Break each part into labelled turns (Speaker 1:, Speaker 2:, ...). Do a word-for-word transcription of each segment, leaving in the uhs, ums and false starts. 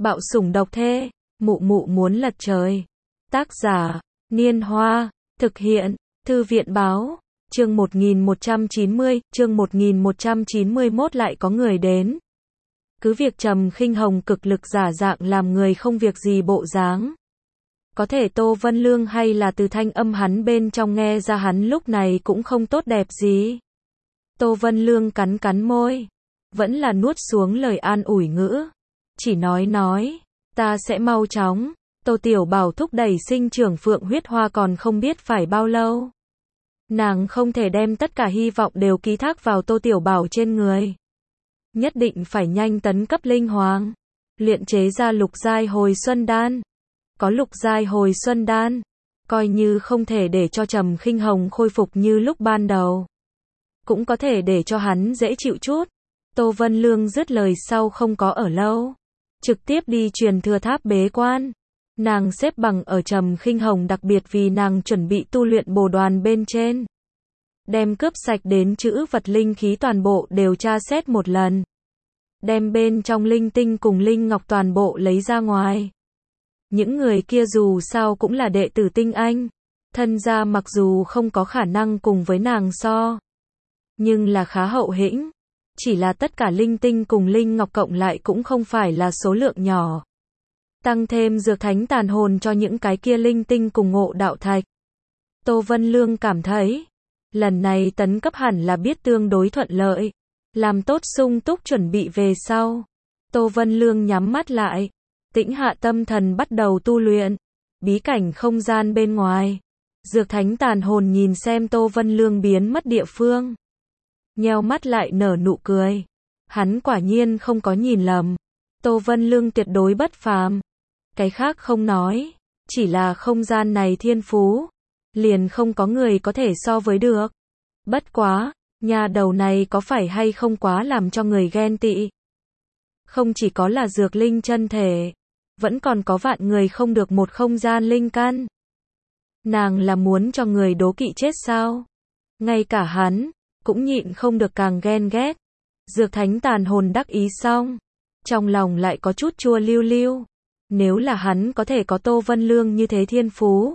Speaker 1: Bạo sủng độc thê, mụ mụ muốn lật trời. Tác giả, Niên Hoa, thực hiện, Thư viện báo, chương một nghìn một trăm chín mươi, chương một nghìn một trăm chín mươi mốt lại có người đến. Cứ việc Trầm Khinh Hồng cực lực giả dạng làm người không việc gì bộ dáng. Có thể Tô Vân Lương hay là từ thanh âm hắn bên trong nghe ra hắn lúc này cũng không tốt đẹp gì. Tô Vân Lương cắn cắn môi, vẫn là nuốt xuống lời an ủi ngữ. Chỉ nói nói, ta sẽ mau chóng. Tô Tiểu Bảo thúc đẩy sinh trưởng phượng huyết hoa còn không biết phải bao lâu. Nàng không thể đem tất cả hy vọng đều ký thác vào Tô Tiểu Bảo trên người. Nhất định phải nhanh tấn cấp linh hoàng. Luyện chế ra lục giai hồi xuân đan. Có lục giai hồi xuân đan, coi như không thể để cho Trầm Khinh Hồng khôi phục như lúc ban đầu, cũng có thể để cho hắn dễ chịu chút. Tô Vân Lương dứt lời sau không có ở lâu, trực tiếp đi truyền thừa tháp bế quan. Nàng xếp bằng ở Trầm Khinh Hồng đặc biệt vì nàng chuẩn bị tu luyện bồ đoàn bên trên. Đem cướp sạch đến chữ vật linh khí toàn bộ đều tra xét một lần. Đem bên trong linh tinh cùng linh ngọc toàn bộ lấy ra ngoài. Những người kia dù sao cũng là đệ tử tinh anh, thân gia mặc dù không có khả năng cùng với nàng so, nhưng là khá hậu hĩnh. Chỉ là tất cả linh tinh cùng linh ngọc cộng lại cũng không phải là số lượng nhỏ. Tăng thêm dược thánh tàn hồn cho những cái kia linh tinh cùng ngộ đạo thạch. Tô Vân Lương cảm thấy, lần này tấn cấp hẳn là biết tương đối thuận lợi. Làm tốt sung túc chuẩn bị về sau. Tô Vân Lương nhắm mắt lại, tĩnh hạ tâm thần bắt đầu tu luyện. Bí cảnh không gian bên ngoài. Dược thánh tàn hồn nhìn xem Tô Vân Lương biến mất địa phương. Nheo mắt lại nở nụ cười. Hắn quả nhiên không có nhìn lầm. Tô Vân Lương tuyệt đối bất phàm. Cái khác không nói, chỉ là không gian này thiên phú, liền không có người có thể so với được. Bất quá, nhà đầu này có phải hay không quá làm cho người ghen tị. Không chỉ có là dược linh chân thể, vẫn còn có vạn người không được một không gian linh căn. Nàng là muốn cho người đố kỵ chết sao? Ngay cả hắn, cũng nhịn không được càng ghen ghét. Dược thánh tàn hồn đắc ý xong, trong lòng lại có chút chua liu liu. Nếu là hắn có thể có Tô Vân Lương như thế thiên phú.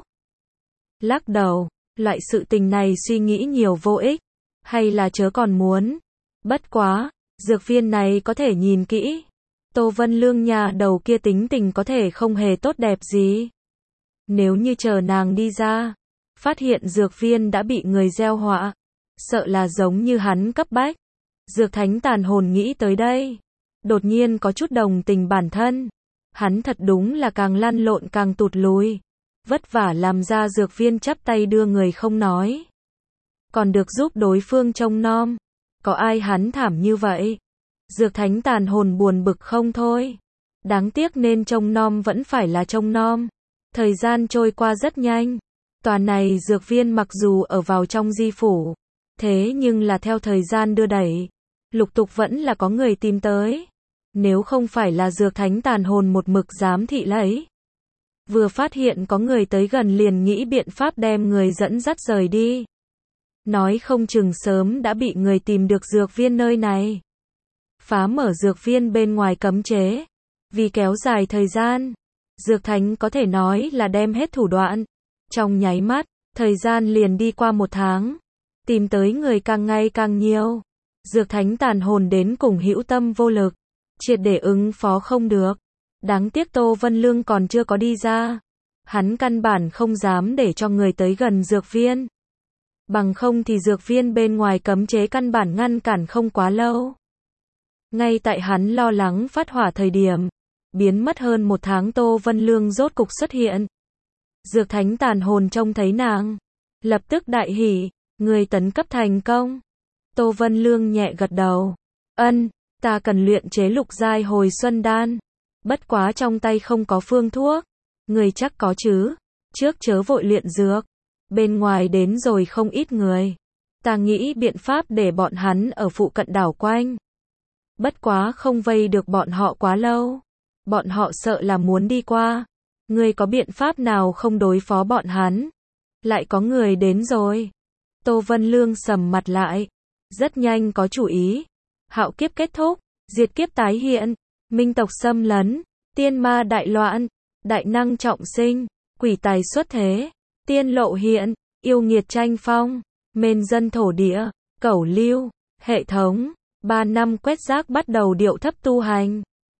Speaker 1: Lắc đầu, loại sự tình này suy nghĩ nhiều vô ích, hay là chớ còn muốn. Bất quá, dược viên này có thể nhìn kỹ. Tô Vân Lương nhà đầu kia tính tình có thể không hề tốt đẹp gì. Nếu như chờ nàng đi ra, phát hiện dược viên đã bị người gieo họa, sợ là giống như hắn cấp bách. Dược thánh tàn hồn nghĩ tới đây, đột nhiên có chút đồng tình bản thân. Hắn thật đúng là càng lăn lộn càng tụt lùi. Vất vả làm ra dược viên chắp tay đưa người không nói. Còn được giúp đối phương trông nom. Có ai hắn thảm như vậy? Dược thánh tàn hồn buồn bực không thôi. Đáng tiếc nên trông nom vẫn phải là trông nom. Thời gian trôi qua rất nhanh. Tòa này dược viên mặc dù ở vào trong di phủ, thế nhưng là theo thời gian đưa đẩy, lục tục vẫn là có người tìm tới. Nếu không phải là dược thánh tàn hồn một mực giám thị lấy, vừa phát hiện có người tới gần liền nghĩ biện pháp đem người dẫn dắt rời đi. Nói không chừng sớm đã bị người tìm được dược viên nơi này. Phá mở dược viên bên ngoài cấm chế. Vì kéo dài thời gian, dược thánh có thể nói là đem hết thủ đoạn. Trong nháy mắt, thời gian liền đi qua một tháng. Tìm tới người càng ngày càng nhiều. Dược thánh tàn hồn đến cùng hữu tâm vô lực. Triệt để ứng phó không được. Đáng tiếc Tô Vân Lương còn chưa có đi ra. Hắn căn bản không dám để cho người tới gần dược viên. Bằng không thì dược viên bên ngoài cấm chế căn bản ngăn cản không quá lâu. Ngay tại hắn lo lắng phát hỏa thời điểm, biến mất hơn một tháng Tô Vân Lương rốt cục xuất hiện. Dược thánh tàn hồn trông thấy nàng, lập tức đại hỉ, người tấn cấp thành công. Tô Vân Lương nhẹ gật đầu. Ân, ta cần luyện chế lục giai hồi xuân đan. Bất quá trong tay không có phương thuốc. Người chắc có chứ. Trước chớ vội luyện dược. Bên ngoài đến rồi không ít người. Ta nghĩ biện pháp để bọn hắn ở phụ cận đảo quanh. Bất quá không vây được bọn họ quá lâu. Bọn họ sợ là muốn đi qua. Người có biện pháp nào không đối phó bọn hắn? Lại có người đến rồi. Tô Vân Lương sầm mặt lại. Rất nhanh có chủ ý. Hạo kiếp kết thúc. Diệt kiếp tái hiện. Minh tộc xâm lấn. tiên ma đại loạn, đại năng trọng sinh, quỷ tài xuất thế, tiên lộ hiện, yêu nghiệt tranh phong, mên dân thổ địa, cẩu lưu, hệ thống, ba năm quét rác bắt đầu điệu thấp tu hành.